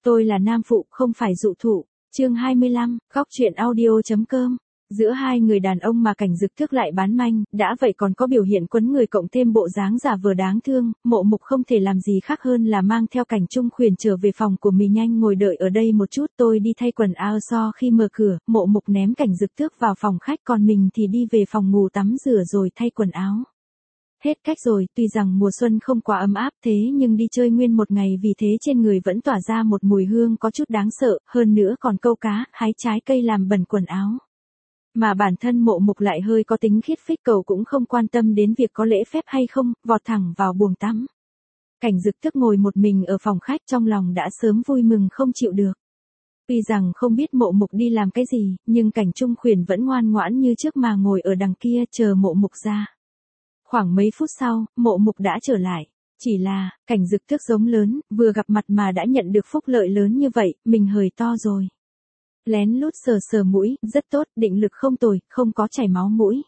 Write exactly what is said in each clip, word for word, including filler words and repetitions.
Tôi là nam phụ, không phải dụ thụ. Chương hai mươi lăm, góc truyện audio.com. Giữa hai người đàn ông mà Cảnh Dực Thước lại bán manh, đã vậy còn có biểu hiện quấn người cộng thêm bộ dáng giả vờ đáng thương, Mộ Mục không thể làm gì khác hơn là mang theo Cảnh Trung Khuyển trở về phòng của mình. Nhanh ngồi đợi ở đây một chút, tôi đi thay quần áo. So khi mở cửa, Mộ Mục ném Cảnh Dực Thước vào phòng khách, còn mình thì đi về phòng ngủ tắm rửa rồi thay quần áo. Hết cách rồi, tuy rằng mùa xuân không quá ấm áp thế nhưng đi chơi nguyên một ngày, vì thế trên người vẫn tỏa ra một mùi hương có chút đáng sợ, hơn nữa còn câu cá, hái trái cây làm bẩn quần áo. Mà bản thân Mộ Mục lại hơi có tính khiết phích, cậu cũng không quan tâm đến việc có lễ phép hay không, vọt thẳng vào buồng tắm. Cảnh Dực Thước ngồi một mình ở phòng khách, trong lòng đã sớm vui mừng không chịu được. Tuy rằng không biết Mộ Mục đi làm cái gì, nhưng Cảnh Trung Khuyển vẫn ngoan ngoãn như trước mà ngồi ở đằng kia chờ Mộ Mục ra. Khoảng mấy phút sau, Mộ Mục đã trở lại. Chỉ là, Cảnh Dực Thước giống lớn, vừa gặp mặt mà đã nhận được phúc lợi lớn như vậy, mình hơi to rồi. Lén lút sờ sờ mũi, rất tốt, định lực không tồi, không có chảy máu mũi.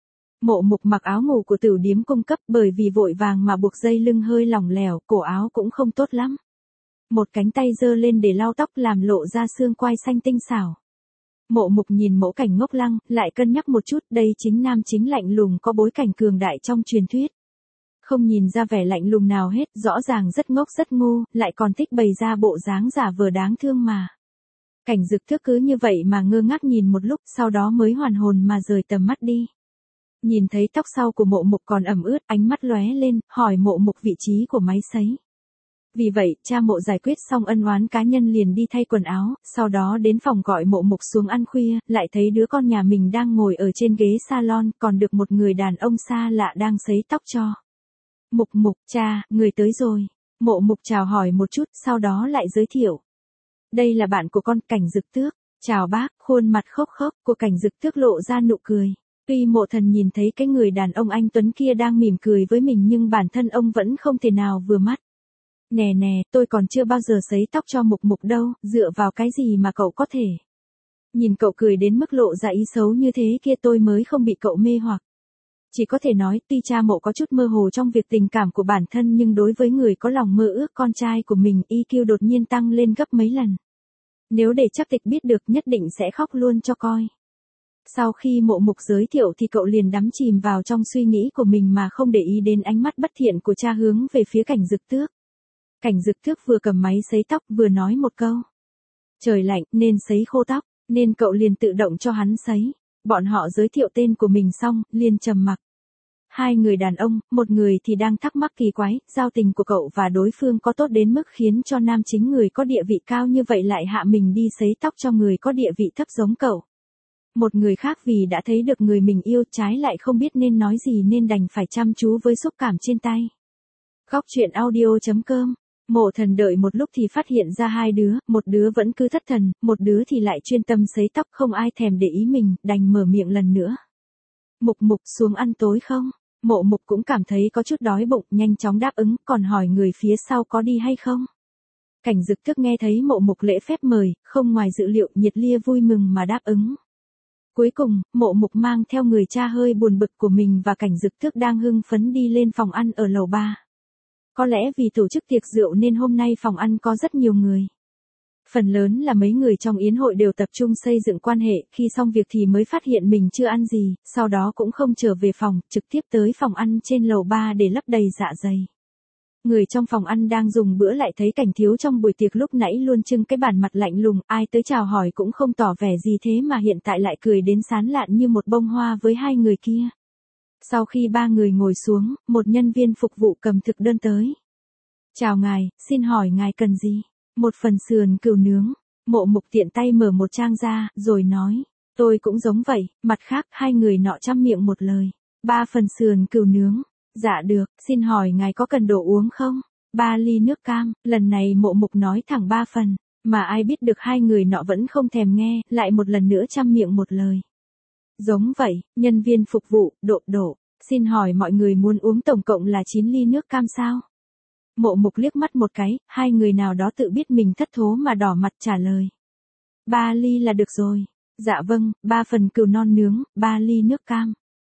Mộ Mục mặc áo ngủ của Tửu Điếm cung cấp, bởi vì vội vàng mà buộc dây lưng hơi lỏng lẻo, cổ áo cũng không tốt lắm. Một cánh tay giơ lên để lau tóc làm lộ ra xương quai xanh tinh xảo. Mộ Mục nhìn Mẫu Cảnh ngốc lăng, lại cân nhắc một chút, đây chính nam chính lạnh lùng có bối cảnh cường đại trong truyền thuyết. Không nhìn ra vẻ lạnh lùng nào hết, rõ ràng rất ngốc rất ngu, lại còn thích bày ra bộ dáng giả vờ đáng thương mà. Cảnh Dực Thước cứ như vậy mà ngơ ngác nhìn một lúc, sau đó mới hoàn hồn mà rời tầm mắt đi. Nhìn thấy tóc sau của Mộ Mục còn ẩm ướt, ánh mắt lóe lên, hỏi Mộ Mục vị trí của máy sấy. Vì vậy, cha Mộ giải quyết xong ân oán cá nhân liền đi thay quần áo, sau đó đến phòng gọi Mộ Mục xuống ăn khuya, lại thấy đứa con nhà mình đang ngồi ở trên ghế salon, còn được một người đàn ông xa lạ đang sấy tóc cho. Mục Mục, cha, người tới rồi. Mộ Mục chào hỏi một chút, sau đó lại giới thiệu. Đây là bạn của con, Cảnh Dực Thước. Chào bác, khuôn mặt khóc khóc của Cảnh Dực Thước lộ ra nụ cười. Tuy Mộ Thần nhìn thấy cái người đàn ông anh tuấn kia đang mỉm cười với mình nhưng bản thân ông vẫn không thể nào vừa mắt. Nè nè, tôi còn chưa bao giờ sấy tóc cho Mục Mục đâu, dựa vào cái gì mà cậu có thể. Nhìn cậu cười đến mức lộ ra ý xấu như thế kia tôi mới không bị cậu mê hoặc. Chỉ có thể nói, tuy cha Mộ có chút mơ hồ trong việc tình cảm của bản thân nhưng đối với người có lòng mơ ước con trai của mình, i kiu đột nhiên tăng lên gấp mấy lần. Nếu để Trác Tịch biết được nhất định sẽ khóc luôn cho coi. Sau khi Mộ Mục giới thiệu thì cậu liền đắm chìm vào trong suy nghĩ của mình mà không để ý đến ánh mắt bất thiện của cha hướng về phía Cảnh Dực Thước. Cảnh Dực Thước vừa cầm máy sấy tóc vừa nói một câu. Trời lạnh nên sấy khô tóc, nên cậu liền tự động cho hắn sấy. Bọn họ giới thiệu tên của mình xong, liền trầm mặc. Hai người đàn ông, một người thì đang thắc mắc kỳ quái, giao tình của cậu và đối phương có tốt đến mức khiến cho nam chính người có địa vị cao như vậy lại hạ mình đi sấy tóc cho người có địa vị thấp giống cậu. Một người khác vì đã thấy được người mình yêu trái lại không biết nên nói gì nên đành phải chăm chú với xúc cảm trên tay. Góc truyện audio.com. Mộ Thần đợi một lúc thì phát hiện ra hai đứa, một đứa vẫn cứ thất thần, một đứa thì lại chuyên tâm sấy tóc, không ai thèm để ý mình, đành mở miệng lần nữa. Mục Mục xuống ăn tối không? Mộ Mục cũng cảm thấy có chút đói bụng, nhanh chóng đáp ứng, còn hỏi người phía sau có đi hay không. Cảnh Dực Thước nghe thấy Mộ Mục lễ phép mời, không ngoài dự liệu, nhiệt lia vui mừng mà đáp ứng. Cuối cùng, Mộ Mục mang theo người cha hơi buồn bực của mình và Cảnh Dực Thước đang hưng phấn đi lên phòng ăn ở lầu ba. Có lẽ vì tổ chức tiệc rượu nên hôm nay phòng ăn có rất nhiều người. Phần lớn là mấy người trong yến hội đều tập trung xây dựng quan hệ, khi xong việc thì mới phát hiện mình chưa ăn gì, sau đó cũng không trở về phòng, trực tiếp tới phòng ăn trên lầu ba để lấp đầy dạ dày. Người trong phòng ăn đang dùng bữa lại thấy Cảnh Thiếu trong buổi tiệc lúc nãy luôn trưng cái bản mặt lạnh lùng, ai tới chào hỏi cũng không tỏ vẻ gì thế mà hiện tại lại cười đến sán lạn như một bông hoa với hai người kia. Sau khi ba người ngồi xuống, một nhân viên phục vụ cầm thực đơn tới. Chào ngài, xin hỏi ngài cần gì? Một phần sườn cừu nướng. Mộ Mục tiện tay mở một trang ra, rồi nói. Tôi cũng giống vậy, mặt khác hai người nọ chăm miệng một lời. Ba phần sườn cừu nướng. Dạ được, xin hỏi ngài có cần đồ uống không? Ba ly nước cam, lần này Mộ Mục nói thẳng ba phần. Mà ai biết được hai người nọ vẫn không thèm nghe, lại một lần nữa chăm miệng một lời. Giống vậy, nhân viên phục vụ, độ độ. Xin hỏi mọi người muốn uống tổng cộng là chín ly nước cam sao? Mộ Mục liếc mắt một cái, hai người nào đó tự biết mình thất thố mà đỏ mặt trả lời. Ba ly là được rồi. Dạ vâng, ba phần cừu non nướng, ba ly nước cam.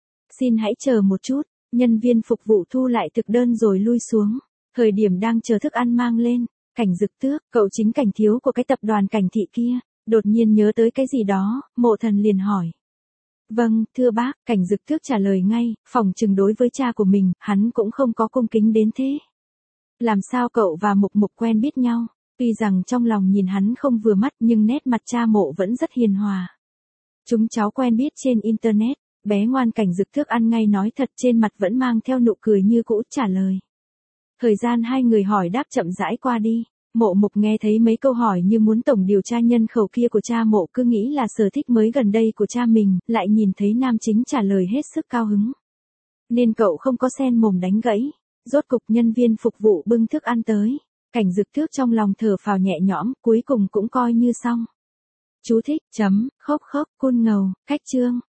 Xin hãy chờ một chút, nhân viên phục vụ thu lại thực đơn rồi lui xuống. Thời điểm đang chờ thức ăn mang lên, Cảnh Dực Tước, cậu chính Cảnh thiếu của cái tập đoàn Cảnh thị kia. Đột nhiên nhớ tới cái gì đó, Mộ Thần liền hỏi. Vâng, thưa bác, Cảnh Dực Tước trả lời ngay, phỏng chừng đối với cha của mình, hắn cũng không có cung kính đến thế. Làm sao cậu và Mục Mục quen biết nhau? Tuy rằng trong lòng nhìn hắn không vừa mắt nhưng nét mặt cha Mộ vẫn rất hiền hòa. Chúng cháu quen biết trên Internet, bé ngoan Cảnh Dực Tước ăn ngay nói thật, trên mặt vẫn mang theo nụ cười như cũ trả lời. Thời gian hai người hỏi đáp chậm rãi qua đi. Mộ Mục nghe thấy mấy câu hỏi như muốn tổng điều tra nhân khẩu kia của cha Mộ, cứ nghĩ là sở thích mới gần đây của cha mình, lại nhìn thấy nam chính trả lời hết sức cao hứng. Nên cậu không có xen mồm đánh gãy. Rốt cục nhân viên phục vụ bưng thức ăn tới. Cảnh Dực Tước trong lòng thở phào nhẹ nhõm, cuối cùng cũng coi như xong. Chú thích, chấm, khóc khóc, cun ngầu, cách chương.